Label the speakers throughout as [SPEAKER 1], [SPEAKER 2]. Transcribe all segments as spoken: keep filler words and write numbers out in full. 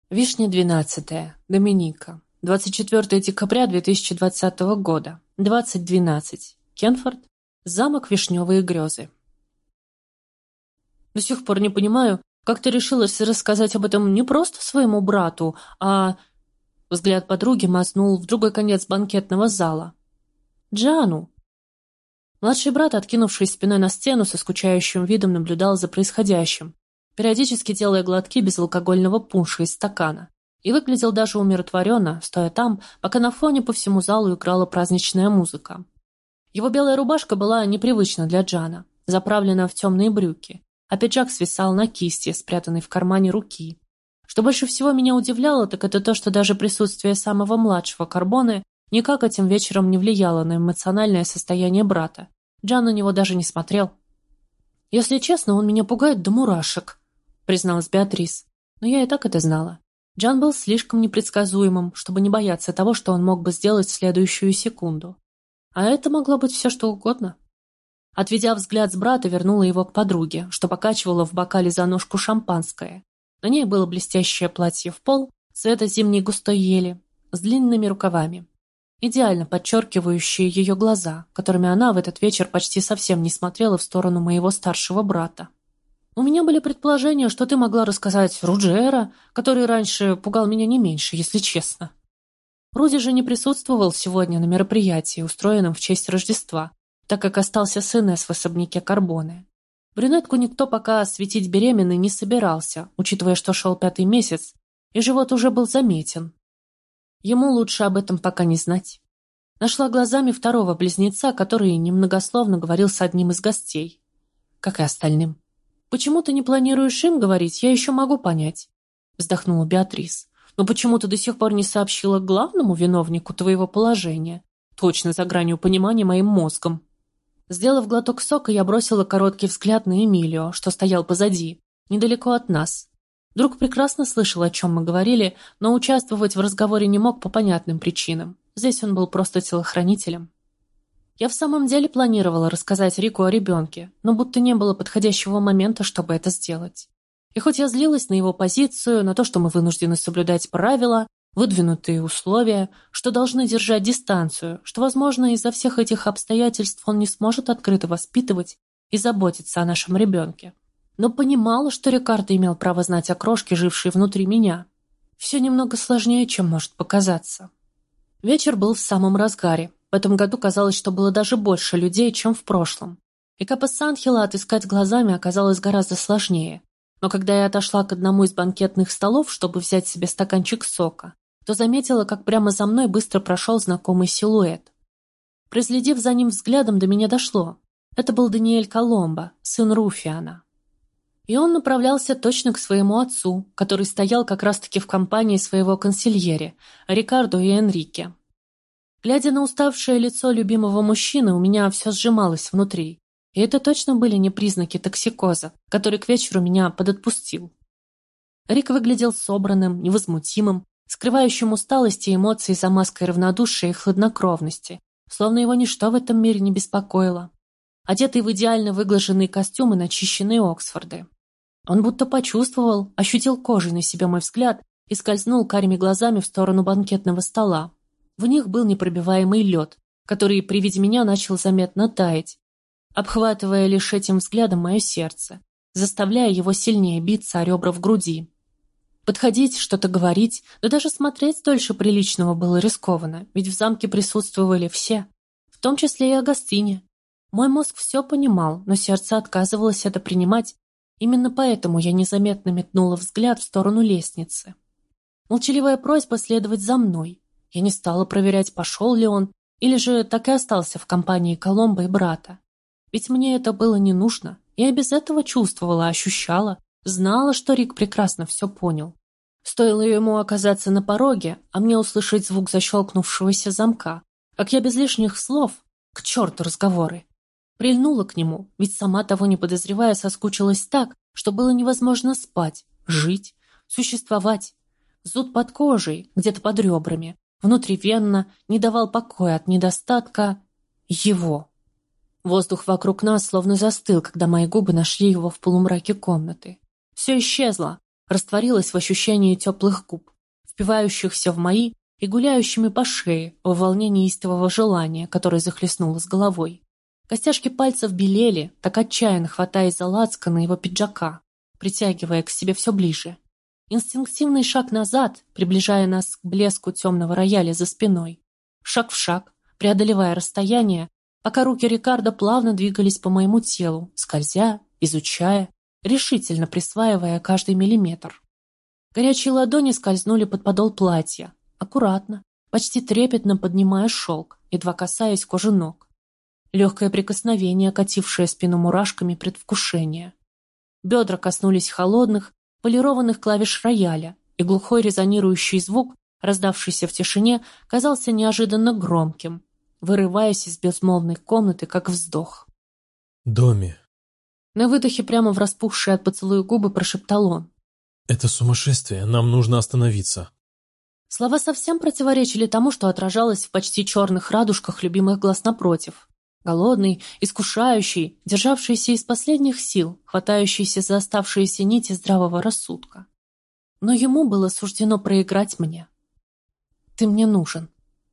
[SPEAKER 1] Вишня двенадцатая. Доминика. двадцать четвёртое декабря две тысячи двадцатого года. двадцать двенадцать. Кенфорд. Замок Вишневые грезы. До сих пор не понимаю, как ты решилась рассказать об этом не просто своему брату, а... Взгляд подруги мазнул в другой конец банкетного зала. Джану. Младший брат, откинувшись спиной на стену, со скучающим видом наблюдал за происходящим, периодически делая глотки безалкогольного пунша из стакана, и выглядел даже умиротворенно, стоя там, пока на фоне по всему залу играла праздничная музыка. Его белая рубашка была непривычна для Джана, заправлена в темные брюки, а пиджак свисал на кисти, спрятанной в кармане руки. Что больше всего меня удивляло, так это то, что даже присутствие самого младшего Карбоне никак этим вечером не влияло на эмоциональное состояние брата. Джан на него даже не смотрел. «Если честно, он меня пугает до мурашек», — призналась Беатрис. Но я и так это знала. Джан был слишком непредсказуемым, чтобы не бояться того, что он мог бы сделать в следующую секунду. А это могло быть все что угодно. Отведя взгляд с брата, вернула его к подруге, что покачивала в бокале за ножку шампанское. На ней было блестящее платье в пол, цвета зимней густой ели, с длинными рукавами, идеально подчеркивающие ее глаза, которыми она в этот вечер почти совсем не смотрела в сторону моего старшего брата. «У меня были предположения, что ты могла рассказать Руджера, который раньше пугал меня не меньше, если честно». Руди же не присутствовал сегодня на мероприятии, устроенном в честь Рождества, так как остался с Инесс в особняке Карбоне. Брюнетку никто пока осветить беременной не собирался, учитывая, что шел пятый месяц, и живот уже был заметен. Ему лучше об этом пока не знать. Нашла глазами второго близнеца, который немногословно говорил с одним из гостей, как и остальным. «Почему ты не планируешь им говорить, я еще могу понять», — вздохнула Беатрис. «Но почему ты до сих пор не сообщила главному виновнику твоего положения? Точно за гранью понимания моим мозгом». Сделав глоток сока, я бросила короткий взгляд на Эмилио, что стоял позади, недалеко от нас. Друг прекрасно слышал, о чем мы говорили, но участвовать в разговоре не мог по понятным причинам. Здесь он был просто телохранителем. Я в самом деле планировала рассказать Рику о ребенке, но будто не было подходящего момента, чтобы это сделать. И хоть я злилась на его позицию, на то, что мы вынуждены соблюдать правила, выдвинутые условия, что должны держать дистанцию, что, возможно, из-за всех этих обстоятельств он не сможет открыто воспитывать и заботиться о нашем ребенке. Но понимала, что Рикардо имел право знать о крошке, жившей внутри меня. Все немного сложнее, чем может показаться. Вечер был в самом разгаре. В этом году казалось, что было даже больше людей, чем в прошлом. И Капо-Сан-Хило отыскать глазами оказалось гораздо сложнее. Но когда я отошла к одному из банкетных столов, чтобы взять себе стаканчик сока, то заметила, как прямо за мной быстро прошел знакомый силуэт. Проследив за ним взглядом, до меня дошло. Это был Даниэль Коломбо, сын Руфиана. И он направлялся точно к своему отцу, который стоял как раз-таки в компании своего консильери, Рикардо и Энрике. Глядя на уставшее лицо любимого мужчины, у меня все сжималось внутри. И это точно были не признаки токсикоза, который к вечеру меня подотпустил. Рик выглядел собранным, невозмутимым, скрывающим усталость и эмоции за маской равнодушия и хладнокровности, словно его ничто в этом мире не беспокоило. Одетый в идеально выглаженные костюмы, начищенные Оксфорды. Он будто почувствовал, ощутил кожей на себе мой взгляд и скользнул карими глазами в сторону банкетного стола. В них был непробиваемый лед, который при виде меня начал заметно таять, обхватывая лишь этим взглядом мое сердце, заставляя его сильнее биться о ребра в груди. Подходить, что-то говорить, да даже смотреть дольше приличного было рискованно, ведь в замке присутствовали все, в том числе и Агастине. Мой мозг все понимал, но сердце отказывалось это принимать, именно поэтому я незаметно метнула взгляд в сторону лестницы. Молчаливая просьба следовать за мной. Я не стала проверять, пошел ли он, или же так и остался в компании Коломбо и брата. Ведь мне это было не нужно. Я и без этого чувствовала, ощущала, знала, что Рик прекрасно все понял. Стоило ему оказаться на пороге, а мне услышать звук защелкнувшегося замка, как я без лишних слов, к черту разговоры, прильнула к нему, ведь сама того не подозревая соскучилась так, что было невозможно спать, жить, существовать. Зуд под кожей, где-то под ребрами, внутривенно, не давал покоя от недостатка его. Воздух вокруг нас словно застыл, когда мои губы нашли его в полумраке комнаты. Все исчезло, растворилась в ощущении теплых губ, впивающихся в мои и гуляющими по шее во волнении истового желания, которое захлестнуло с головой. Костяшки пальцев белели, так отчаянно хватаясь за лацканы его пиджака, притягивая к себе все ближе. Инстинктивный шаг назад, приближая нас к блеску темного рояля за спиной. Шаг в шаг, преодолевая расстояние, пока руки Рикардо плавно двигались по моему телу, скользя, изучая, решительно присваивая каждый миллиметр. Горячие ладони скользнули под подол платья, аккуратно, почти трепетно поднимая шелк, едва касаясь кожи ног. Легкое прикосновение, окатившее спину мурашками предвкушения. Бедра коснулись холодных, полированных клавиш рояля, и глухой резонирующий звук, раздавшийся в тишине, казался неожиданно громким, вырываясь из безмолвной комнаты, как вздох.
[SPEAKER 2] «Доми!»
[SPEAKER 1] На выдохе прямо в распухшие от поцелуя губы прошептал он.
[SPEAKER 2] «Это сумасшествие, нам нужно остановиться!»
[SPEAKER 1] Слова совсем противоречили тому, что отражалось в почти черных радужках любимых глаз напротив. Голодный, искушающий, державшийся из последних сил, хватающийся за оставшиеся нити здравого рассудка. Но ему было суждено проиграть мне. «Ты мне нужен».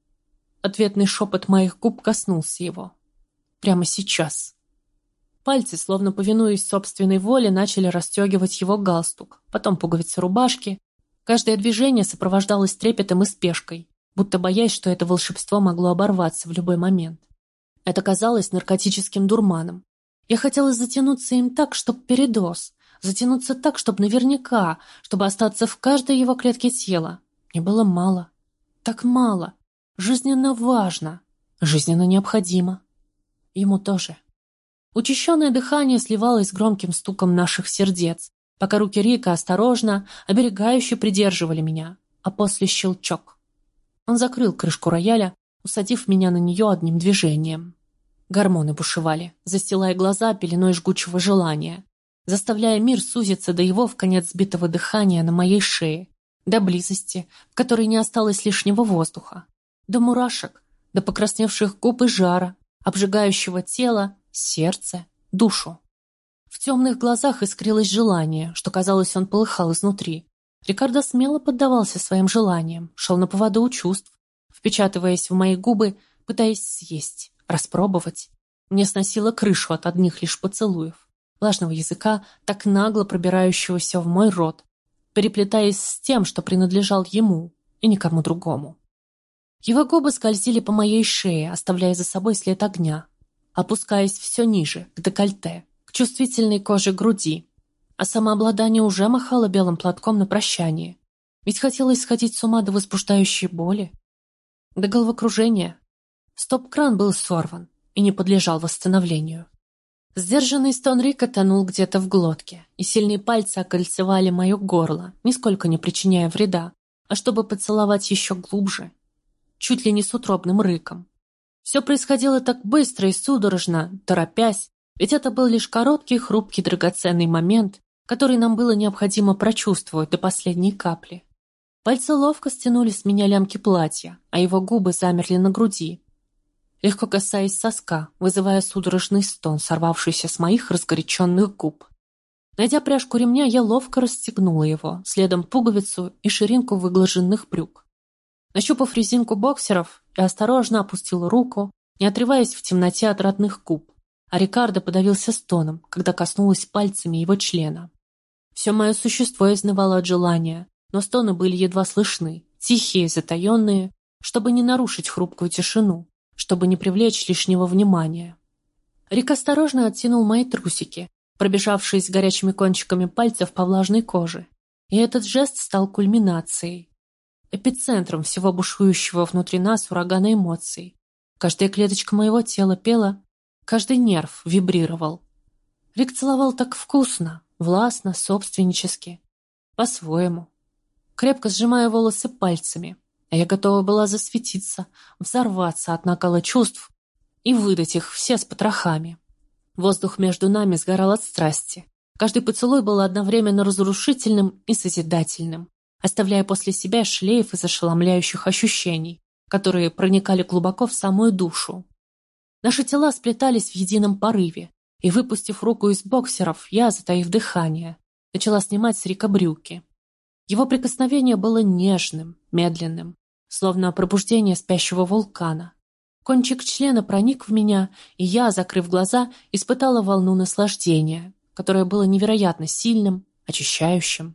[SPEAKER 1] Ответный шепот моих губ коснулся его. Прямо сейчас. Пальцы, словно повинуясь собственной воле, начали расстегивать его галстук, потом пуговицы рубашки. Каждое движение сопровождалось трепетом и спешкой, будто боясь, что это волшебство могло оборваться в любой момент. Это казалось наркотическим дурманом. Я хотела затянуться им так, чтоб передоз, затянуться так, чтоб наверняка, чтобы остаться в каждой его клетке тела. Мне было мало. Так мало. Жизненно важно. Жизненно необходимо. Ему тоже. Учащенное дыхание сливалось с громким стуком наших сердец, пока руки Рика осторожно, оберегающе придерживали меня, а после щелчок. Он закрыл крышку рояля, усадив меня на нее одним движением. Гормоны бушевали, застилая глаза пеленой жгучего желания, заставляя мир сузиться до его вконец сбитого дыхания на моей шее, до близости, в которой не осталось лишнего воздуха, до мурашек, до покрасневших губ и жара, обжигающего тело, сердце, душу. В темных глазах искрилось желание, что, казалось, он полыхал изнутри. Рикардо смело поддавался своим желаниям, шел на поводу у чувств, впечатываясь в мои губы, пытаясь съесть, распробовать. Мне сносило крышу от одних лишь поцелуев, влажного языка, так нагло пробирающегося в мой рот, переплетаясь с тем, что принадлежал ему и никому другому. Его губы скользили по моей шее, оставляя за собой след огня, опускаясь все ниже, к декольте, к чувствительной коже груди, а самообладание уже махало белым платком на прощание, ведь хотелось сходить с ума до возбуждающей боли, до головокружения. Стоп-кран был сорван и не подлежал восстановлению. Сдержанный стон Рика тонул где-то в глотке, и сильные пальцы окольцевали мое горло, нисколько не причиняя вреда, а чтобы поцеловать еще глубже, чуть ли не с утробным рыком. Все происходило так быстро и судорожно, торопясь, ведь это был лишь короткий, хрупкий, драгоценный момент, который нам было необходимо прочувствовать до последней капли. Пальцы ловко стянули с меня лямки платья, а его губы замерли на груди, легко касаясь соска, вызывая судорожный стон, сорвавшийся с моих разгоряченных губ. Найдя пряжку ремня, я ловко расстегнула его, следом пуговицу и ширинку выглаженных брюк. Нащупав резинку боксеров, я осторожно опустила руку, не отрываясь в темноте от родных губ, а Рикардо подавился стоном, когда коснулась пальцами его члена. Все мое существо изнывало от желания, но стоны были едва слышны, тихие, затаенные, чтобы не нарушить хрупкую тишину, чтобы не привлечь лишнего внимания. Рик осторожно оттянул мои трусики, пробежавшись горячими кончиками пальцев по влажной коже, и этот жест стал кульминацией, эпицентром всего бушующего внутри нас урагана эмоций. Каждая клеточка моего тела пела, каждый нерв вибрировал. Рик целовал так вкусно, властно, собственнически, по-своему, крепко сжимая волосы пальцами, а я готова была засветиться, взорваться от накала чувств и выдать их все с потрохами. Воздух между нами сгорал от страсти. Каждый поцелуй был одновременно разрушительным и созидательным, оставляя после себя шлейф из ошеломляющих ощущений, которые проникали глубоко в самую душу. Наши тела сплетались в едином порыве, и, выпустив руку из боксеров, я, затаив дыхание, начала снимать с Рика брюки. Его прикосновение было нежным, медленным, словно пробуждение спящего вулкана. Кончик члена проник в меня, и я, закрыв глаза, испытала волну наслаждения, которое было невероятно сильным, очищающим.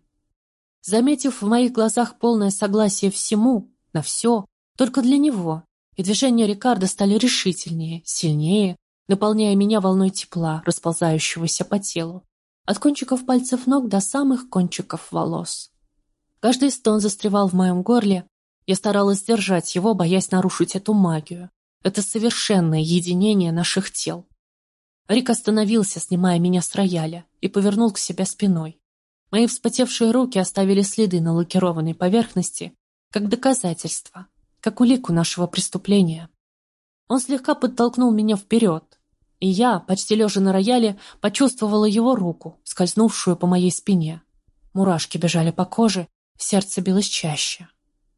[SPEAKER 1] Заметив в моих глазах полное согласие всему, на все, только для него, и движения Рикардо стали решительнее, сильнее, наполняя меня волной тепла, расползающегося по телу, от кончиков пальцев ног до самых кончиков волос. Каждый стон застревал в моем горле, я старалась сдержать его, боясь нарушить эту магию, это совершенное единение наших тел. Рик остановился, снимая меня с рояля, и повернул к себе спиной. Мои вспотевшие руки оставили следы на лакированной поверхности, как доказательство, как улику нашего преступления. Он слегка подтолкнул меня вперед, и я, почти лежа на рояле, почувствовала его руку, скользнувшую по моей спине. Мурашки бежали по коже, сердце билось чаще.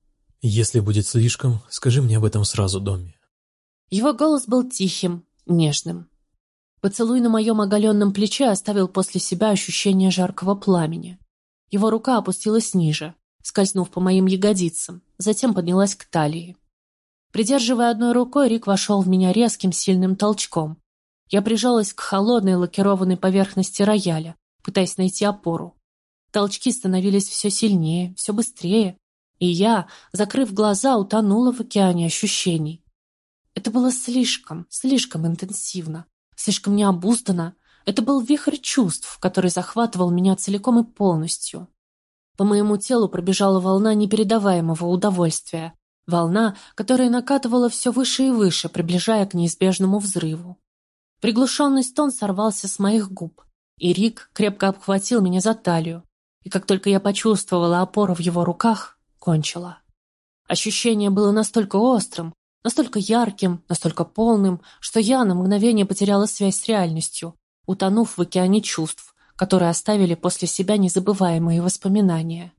[SPEAKER 2] «Если будет слишком, скажи мне об этом сразу, Домми».
[SPEAKER 1] Его голос был тихим, нежным. Поцелуй на моем оголенном плече оставил после себя ощущение жаркого пламени. Его рука опустилась ниже, скользнув по моим ягодицам, затем поднялась к талии. Придерживая одной рукой, Рик вошел в меня резким, сильным толчком. Я прижалась к холодной лакированной поверхности рояля, пытаясь найти опору. Толчки становились все сильнее, все быстрее, и я, закрыв глаза, утонула в океане ощущений. Это было слишком, слишком интенсивно, слишком необузданно. Это был вихрь чувств, который захватывал меня целиком и полностью. По моему телу пробежала волна непередаваемого удовольствия, волна, которая накатывала все выше и выше, приближая к неизбежному взрыву. Приглушенный стон сорвался с моих губ, и Рик крепко обхватил меня за талию, и как только я почувствовала опору в его руках, кончила. Ощущение было настолько острым, настолько ярким, настолько полным, что я на мгновение потеряла связь с реальностью, утонув в океане чувств, которые оставили после себя незабываемые воспоминания.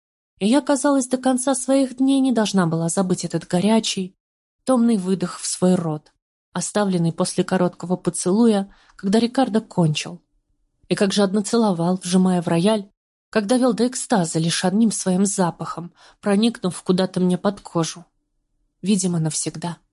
[SPEAKER 1] И я, казалось, до конца своих дней не должна была забыть этот горячий, томный выдох в свой рот, оставленный после короткого поцелуя, когда Рикардо кончил. И как жадно целовал, вжимая в рояль, как довел до экстаза лишь одним своим запахом, проникнув куда-то мне под кожу. Видимо, навсегда.